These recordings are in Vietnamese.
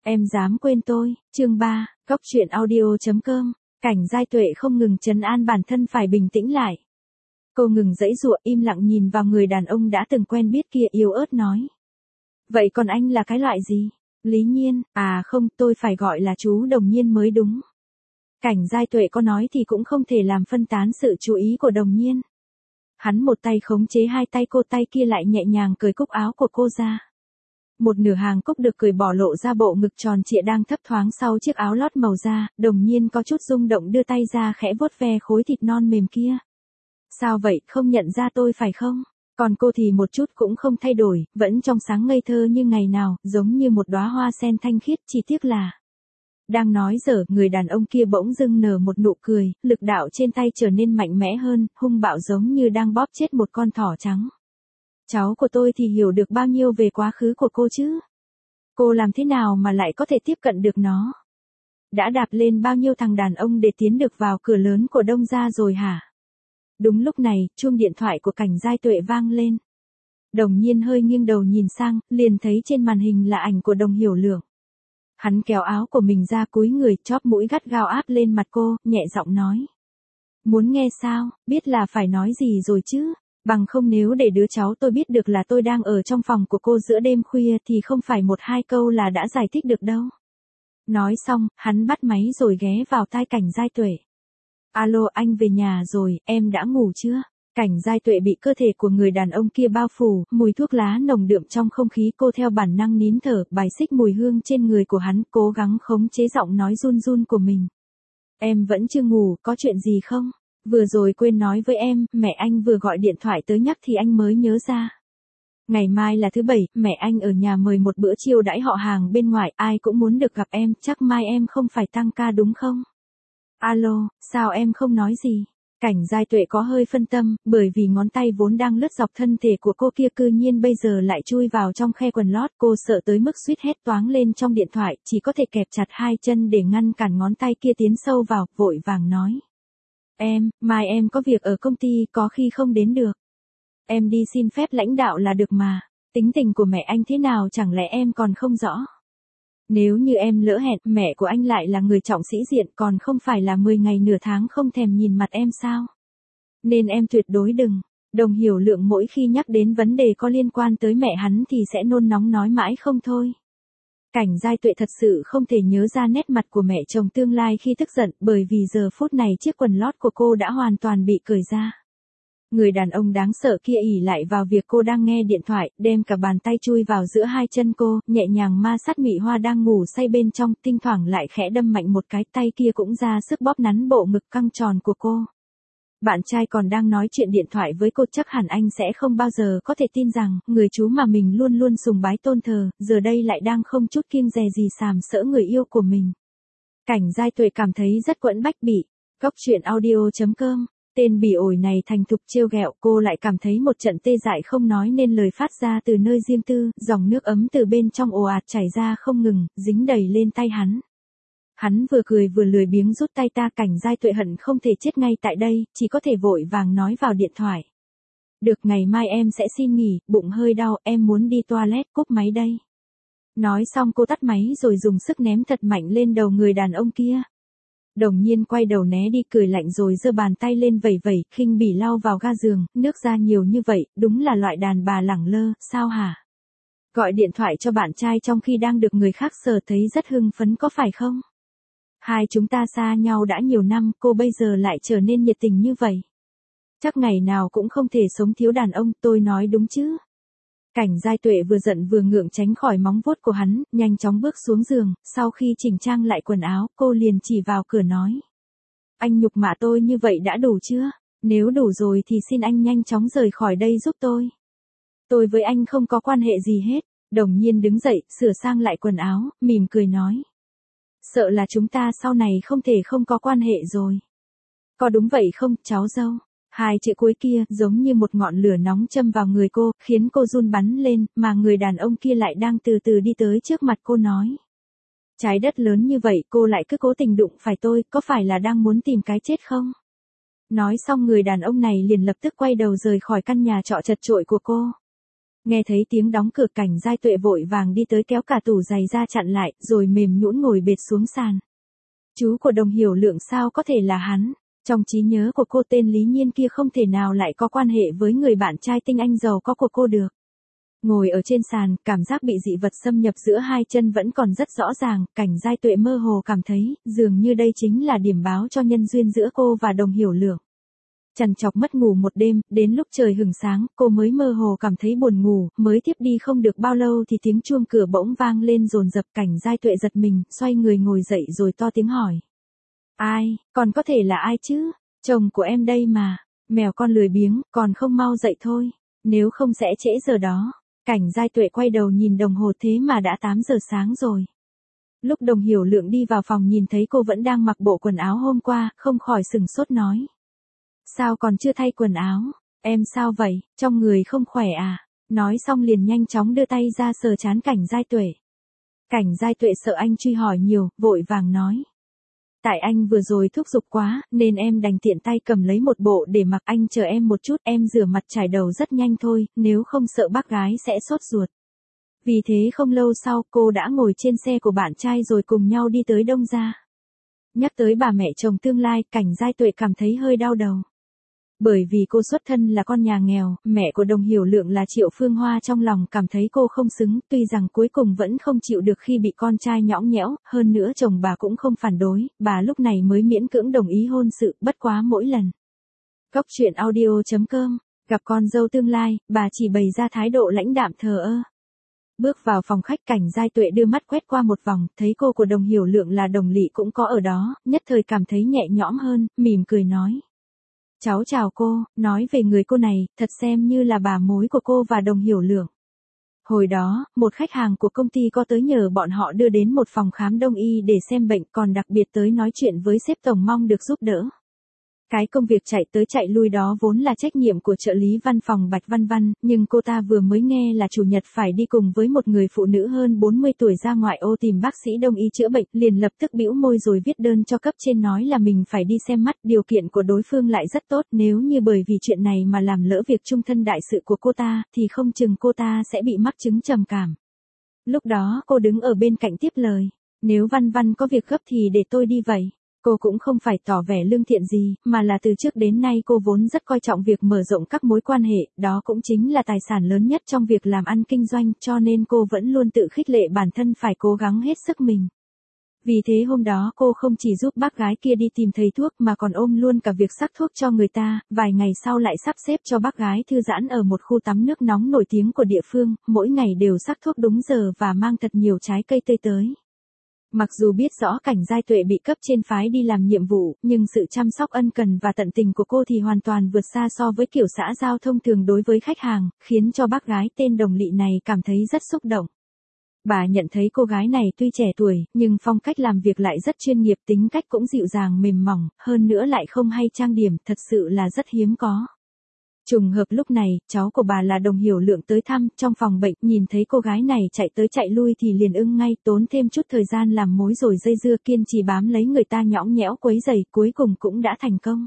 Em dám quên tôi, chương 3, góc chuyện audio.com, Cảnh Giai Tuệ không ngừng trấn an bản thân phải bình tĩnh lại. Cô ngừng giãy giụa im lặng nhìn vào người đàn ông đã từng quen biết kia yếu ớt nói. Vậy còn anh là cái loại gì? Lý Nhiên, à không, tôi phải gọi là chú Đồng Nhiên mới đúng. Cảnh Giai Tuệ có nói thì cũng không thể làm phân tán sự chú ý của Đồng Nhiên. Hắn một tay khống chế hai tay cô, tay kia lại nhẹ nhàng cởi cúc áo của cô ra. Một nửa hàng cúc được cởi bỏ lộ ra bộ ngực tròn trịa đang thấp thoáng sau chiếc áo lót màu da, Đồng Nhiên có chút rung động đưa tay ra khẽ vuốt ve khối thịt non mềm kia. Sao vậy, không nhận ra tôi phải không? Còn cô thì một chút cũng không thay đổi, vẫn trong sáng ngây thơ như ngày nào, giống như một đóa hoa sen thanh khiết, chỉ tiếc là... Đang nói dở, người đàn ông kia bỗng dưng nở một nụ cười, lực đạo trên tay trở nên mạnh mẽ hơn, hung bạo giống như đang bóp chết một con thỏ trắng. Cháu của tôi thì hiểu được bao nhiêu về quá khứ của cô chứ? Cô làm thế nào mà lại có thể tiếp cận được nó? Đã đạp lên bao nhiêu thằng đàn ông để tiến được vào cửa lớn của Đông gia rồi hả? Đúng lúc này, chuông điện thoại của Cảnh Giai Tuệ vang lên. Đồng Nhiên hơi nghiêng đầu nhìn sang, liền thấy trên màn hình là ảnh của Đồng Hiểu Lượng. Hắn kéo áo của mình ra cúi người, chóp mũi gắt gao áp lên mặt cô, nhẹ giọng nói. Muốn nghe sao, biết là phải nói gì rồi chứ? Bằng không nếu để đứa cháu tôi biết được là tôi đang ở trong phòng của cô giữa đêm khuya thì không phải một hai câu là đã giải thích được đâu. Nói xong, hắn bắt máy rồi ghé vào tai Cảnh Giai Tuệ. Alo, anh về nhà rồi, em đã ngủ chưa? Cảnh Giai Tuệ bị cơ thể của người đàn ông kia bao phủ, mùi thuốc lá nồng đượm trong không khí, cô theo bản năng nín thở, bài xích mùi hương trên người của hắn, cố gắng khống chế giọng nói run run của mình. Em vẫn chưa ngủ, có chuyện gì không? Vừa rồi quên nói với em, mẹ anh vừa gọi điện thoại tới nhắc thì anh mới nhớ ra. Ngày mai là thứ Bảy, mẹ anh ở nhà mời một bữa chiêu đãi họ hàng bên ngoài, ai cũng muốn được gặp em, chắc mai em không phải tăng ca đúng không? Alo, sao em không nói gì? Cảnh Giai Tuệ có hơi phân tâm, bởi vì ngón tay vốn đang lướt dọc thân thể của cô kia cư nhiên bây giờ lại chui vào trong khe quần lót, cô sợ tới mức suýt hét toáng lên trong điện thoại, chỉ có thể kẹp chặt hai chân để ngăn cản ngón tay kia tiến sâu vào, vội vàng nói. Mai em có việc ở công ty, có khi không đến được. Em đi xin phép lãnh đạo là được mà, tính tình của mẹ anh thế nào chẳng lẽ em còn không rõ. Nếu như em lỡ hẹn, mẹ của anh lại là người trọng sĩ diện còn không phải là 10 ngày nửa tháng không thèm nhìn mặt em sao? Nên em tuyệt đối đừng. Đồng Hiểu Lượng mỗi khi nhắc đến vấn đề có liên quan tới mẹ hắn thì sẽ nôn nóng nói mãi không thôi. Cảnh Giai Tuệ thật sự không thể nhớ ra nét mặt của mẹ chồng tương lai khi tức giận, bởi vì giờ phút này chiếc quần lót của cô đã hoàn toàn bị cởi ra. Người đàn ông đáng sợ kia ỷ lại vào việc cô đang nghe điện thoại, đem cả bàn tay chui vào giữa hai chân cô, nhẹ nhàng ma sát Mị Hoa đang ngủ say bên trong, thỉnh thoảng lại khẽ đâm mạnh một cái, tay kia cũng ra sức bóp nắn bộ ngực căng tròn của cô. Bạn trai còn đang nói chuyện điện thoại với cô, chắc hẳn anh sẽ không bao giờ có thể tin rằng, người chú mà mình luôn luôn sùng bái tôn thờ, giờ đây lại đang không chút kiêng dè gì sàm sỡ người yêu của mình. Cảnh Giai Tuệ cảm thấy rất quẫn bách bị. Góc chuyện audio.com, tên bỉ ổi này thành thục trêu ghẹo, cô lại cảm thấy một trận tê dại không nói nên lời phát ra từ nơi riêng tư, dòng nước ấm từ bên trong ồ ạt chảy ra không ngừng, dính đầy lên tay hắn. Hắn vừa cười vừa lười biếng rút tay ta. Cảnh Giai Tuệ hận không thể chết ngay tại đây, chỉ có thể vội vàng nói vào điện thoại. Được, ngày mai em sẽ xin nghỉ, bụng hơi đau, em muốn đi toilet, cúp máy đây. Nói xong cô tắt máy rồi dùng sức ném thật mạnh lên đầu người đàn ông kia. Đồng Nhiên quay đầu né đi, cười lạnh rồi giơ bàn tay lên vẩy vẩy, khinh bỉ lau vào ga giường, nước ra nhiều như vậy, đúng là loại đàn bà lẳng lơ, sao hả? Gọi điện thoại cho bạn trai trong khi đang được người khác sờ thấy rất hưng phấn có phải không? Hai chúng ta xa nhau đã nhiều năm, cô bây giờ lại trở nên nhiệt tình như vậy. Chắc ngày nào cũng không thể sống thiếu đàn ông, tôi nói đúng chứ? Cảnh Giai Tuệ vừa giận vừa ngượng tránh khỏi móng vuốt của hắn, nhanh chóng bước xuống giường, sau khi chỉnh trang lại quần áo, cô liền chỉ vào cửa nói. Anh nhục mạ tôi như vậy đã đủ chưa? Nếu đủ rồi thì xin anh nhanh chóng rời khỏi đây giúp tôi. Tôi với anh không có quan hệ gì hết. Đồng Nhiên đứng dậy, sửa sang lại quần áo, mỉm cười nói. Sợ là chúng ta sau này không thể không có quan hệ rồi. Có đúng vậy không, cháu dâu? Hai chữ cuối kia giống như một ngọn lửa nóng châm vào người cô, khiến cô run bắn lên, mà người đàn ông kia lại đang từ từ đi tới trước mặt cô nói. Trái đất lớn như vậy cô lại cứ cố tình đụng phải tôi, có phải là đang muốn tìm cái chết không? Nói xong người đàn ông này liền lập tức quay đầu rời khỏi căn nhà trọ chật chội của cô. Nghe thấy tiếng đóng cửa, Cảnh Giai Tuệ vội vàng đi tới kéo cả tủ giày ra chặn lại, rồi mềm nhũn ngồi bệt xuống sàn. Chú của Đồng Hiểu Lượng sao có thể là hắn? Trong trí nhớ của cô, tên Lý Nhiên kia không thể nào lại có quan hệ với người bạn trai tinh anh giàu có của cô được. Ngồi ở trên sàn, cảm giác bị dị vật xâm nhập giữa hai chân vẫn còn rất rõ ràng, Cảnh Giai Tuệ mơ hồ cảm thấy, dường như đây chính là điểm báo cho nhân duyên giữa cô và Đồng Hiểu Lượng. Trằn trọc mất ngủ một đêm, đến lúc trời hửng sáng, cô mới mơ hồ cảm thấy buồn ngủ, mới tiếp đi không được bao lâu thì tiếng chuông cửa bỗng vang lên dồn dập. Cảnh Giai Tuệ giật mình, xoay người ngồi dậy rồi to tiếng hỏi. Ai, còn có thể là ai chứ? Chồng của em đây mà. Mèo con lười biếng, còn không mau dậy thôi, nếu không sẽ trễ giờ đó. Cảnh Giai Tuệ quay đầu nhìn đồng hồ, thế mà đã 8 giờ sáng rồi. Lúc Đồng Hiểu Lượng đi vào phòng nhìn thấy cô vẫn đang mặc bộ quần áo hôm qua, không khỏi sửng sốt nói. Sao còn chưa thay quần áo? Em sao vậy, trong người không khỏe à? Nói xong liền nhanh chóng đưa tay ra sờ trán Cảnh Giai Tuệ. Cảnh Giai Tuệ sợ anh truy hỏi nhiều, vội vàng nói. Tại anh vừa rồi thúc giục quá, nên em đành tiện tay cầm lấy một bộ để mặc, anh chờ em một chút, em rửa mặt chải đầu rất nhanh thôi, nếu không sợ bác gái sẽ sốt ruột. Vì thế không lâu sau, cô đã ngồi trên xe của bạn trai rồi cùng nhau đi tới Đông Gia. Nhắc tới bà mẹ chồng tương lai, Cảnh Giai Tuệ cảm thấy hơi đau đầu. Bởi vì cô xuất thân là con nhà nghèo, mẹ của Đồng Hiểu Lượng là Triệu Phương Hoa trong lòng cảm thấy cô không xứng, tuy rằng cuối cùng vẫn không chịu được khi bị con trai nhõng nhẽo, hơn nữa chồng bà cũng không phản đối, bà lúc này mới miễn cưỡng đồng ý hôn sự, bất quá mỗi lần. Góc truyện audio.com, gặp con dâu tương lai, bà chỉ bày ra thái độ lãnh đạm thờ ơ. Bước vào phòng khách, Cảnh Giai Tuệ đưa mắt quét qua một vòng, thấy cô của Đồng Hiểu Lượng là Đồng Lị cũng có ở đó, nhất thời cảm thấy nhẹ nhõm hơn, mỉm cười nói. Cháu chào cô, nói về người cô này, thật xem như là bà mối của cô và Đồng Hiểu Lượng. Hồi đó, một khách hàng của công ty có tới nhờ bọn họ đưa đến một phòng khám đông y để xem bệnh, còn đặc biệt tới nói chuyện với sếp tổng mong được giúp đỡ. Cái công việc chạy tới chạy lui đó vốn là trách nhiệm của trợ lý văn phòng Bạch Văn Văn, nhưng cô ta vừa mới nghe là chủ nhật phải đi cùng với một người phụ nữ hơn 40 tuổi ra ngoại ô tìm bác sĩ đông y chữa bệnh, liền lập tức bĩu môi rồi viết đơn cho cấp trên nói là mình phải đi xem mắt, điều kiện của đối phương lại rất tốt, nếu như bởi vì chuyện này mà làm lỡ việc chung thân đại sự của cô ta, thì không chừng cô ta sẽ bị mắc chứng trầm cảm. Lúc đó cô đứng ở bên cạnh tiếp lời, nếu Văn Văn có việc gấp thì để tôi đi vậy. Cô cũng không phải tỏ vẻ lương thiện gì, mà là từ trước đến nay cô vốn rất coi trọng việc mở rộng các mối quan hệ, đó cũng chính là tài sản lớn nhất trong việc làm ăn kinh doanh, cho nên cô vẫn luôn tự khích lệ bản thân phải cố gắng hết sức mình. Vì thế hôm đó cô không chỉ giúp bác gái kia đi tìm thầy thuốc mà còn ôm luôn cả việc sắc thuốc cho người ta, vài ngày sau lại sắp xếp cho bác gái thư giãn ở một khu tắm nước nóng nổi tiếng của địa phương, mỗi ngày đều sắc thuốc đúng giờ và mang thật nhiều trái cây tươi tới. Mặc dù biết rõ Cảnh Giai Tuệ bị cấp trên phái đi làm nhiệm vụ, nhưng sự chăm sóc ân cần và tận tình của cô thì hoàn toàn vượt xa so với kiểu xã giao thông thường đối với khách hàng, khiến cho bác gái tên Đồng Lị này cảm thấy rất xúc động. Bà nhận thấy cô gái này tuy trẻ tuổi, nhưng phong cách làm việc lại rất chuyên nghiệp, tính cách cũng dịu dàng mềm mỏng, hơn nữa lại không hay trang điểm, thật sự là rất hiếm có. Trùng hợp lúc này, cháu của bà là Đồng Hiểu Lượng tới thăm, trong phòng bệnh, nhìn thấy cô gái này chạy tới chạy lui thì liền ưng ngay, tốn thêm chút thời gian làm mối rồi dây dưa, kiên trì bám lấy người ta nhõng nhẽo quấy rầy, cuối cùng cũng đã thành công.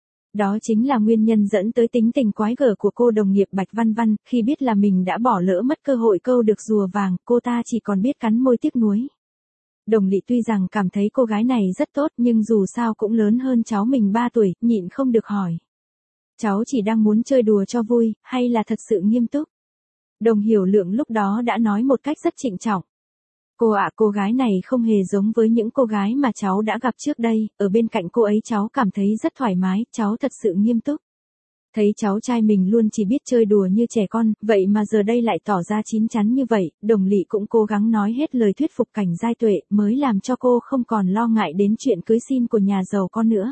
Đó chính là nguyên nhân dẫn tới tính tình quái gở của cô đồng nghiệp Bạch Văn Văn, khi biết là mình đã bỏ lỡ mất cơ hội câu được rùa vàng, cô ta chỉ còn biết cắn môi tiếc nuối. Đồng Lị tuy rằng cảm thấy cô gái này rất tốt nhưng dù sao cũng lớn hơn cháu mình 3 tuổi, nhịn không được hỏi. Cháu chỉ đang muốn chơi đùa cho vui, hay là thật sự nghiêm túc? Đồng Hiểu Lượng lúc đó đã nói một cách rất trịnh trọng. Cô ạ, cô gái này không hề giống với những cô gái mà cháu đã gặp trước đây, ở bên cạnh cô ấy cháu cảm thấy rất thoải mái, cháu thật sự nghiêm túc. Thấy cháu trai mình luôn chỉ biết chơi đùa như trẻ con, vậy mà giờ đây lại tỏ ra chín chắn như vậy, Đồng Lị cũng cố gắng nói hết lời thuyết phục Cảnh Giai Tuệ, mới làm cho cô không còn lo ngại đến chuyện cưới xin của nhà giàu con nữa.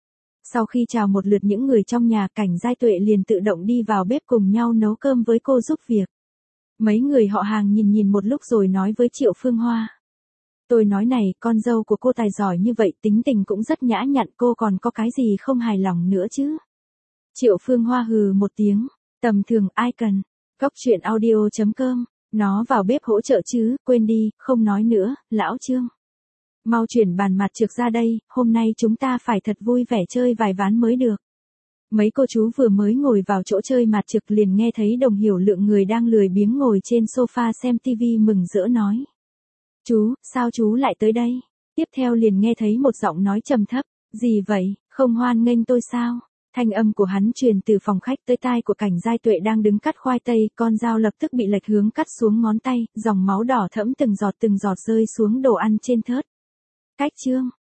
Sau khi chào một lượt những người trong nhà, Cảnh Giai Tuệ liền tự động đi vào bếp cùng nhau nấu cơm với cô giúp việc. Mấy người họ hàng nhìn một lúc rồi nói với Triệu Phương Hoa. Tôi nói này, con dâu của cô tài giỏi như vậy, tính tình cũng rất nhã nhặn, cô còn có cái gì không hài lòng nữa chứ? Triệu Phương Hoa hừ một tiếng, tầm thường ai cần. Góc truyện audio.com, nó vào bếp hỗ trợ chứ, quên đi, không nói nữa, lão Trương. Mau chuyển bàn mặt trược ra đây, hôm nay chúng ta phải thật vui vẻ chơi vài ván mới được. Mấy cô chú vừa mới ngồi vào chỗ chơi mạt trực liền nghe thấy Đồng Hiểu Lượng người đang lười biếng ngồi trên sofa xem tivi mừng rỡ nói. Chú, sao chú lại tới đây? Tiếp theo liền nghe thấy một giọng nói trầm thấp, gì vậy, không hoan nghênh tôi sao? Thanh âm của hắn truyền từ phòng khách tới tai của Cảnh Giai Tuệ đang đứng cắt khoai tây, con dao lập tức bị lệch hướng cắt xuống ngón tay, dòng máu đỏ thẫm từng giọt rơi xuống đồ ăn trên thớt. Cách chương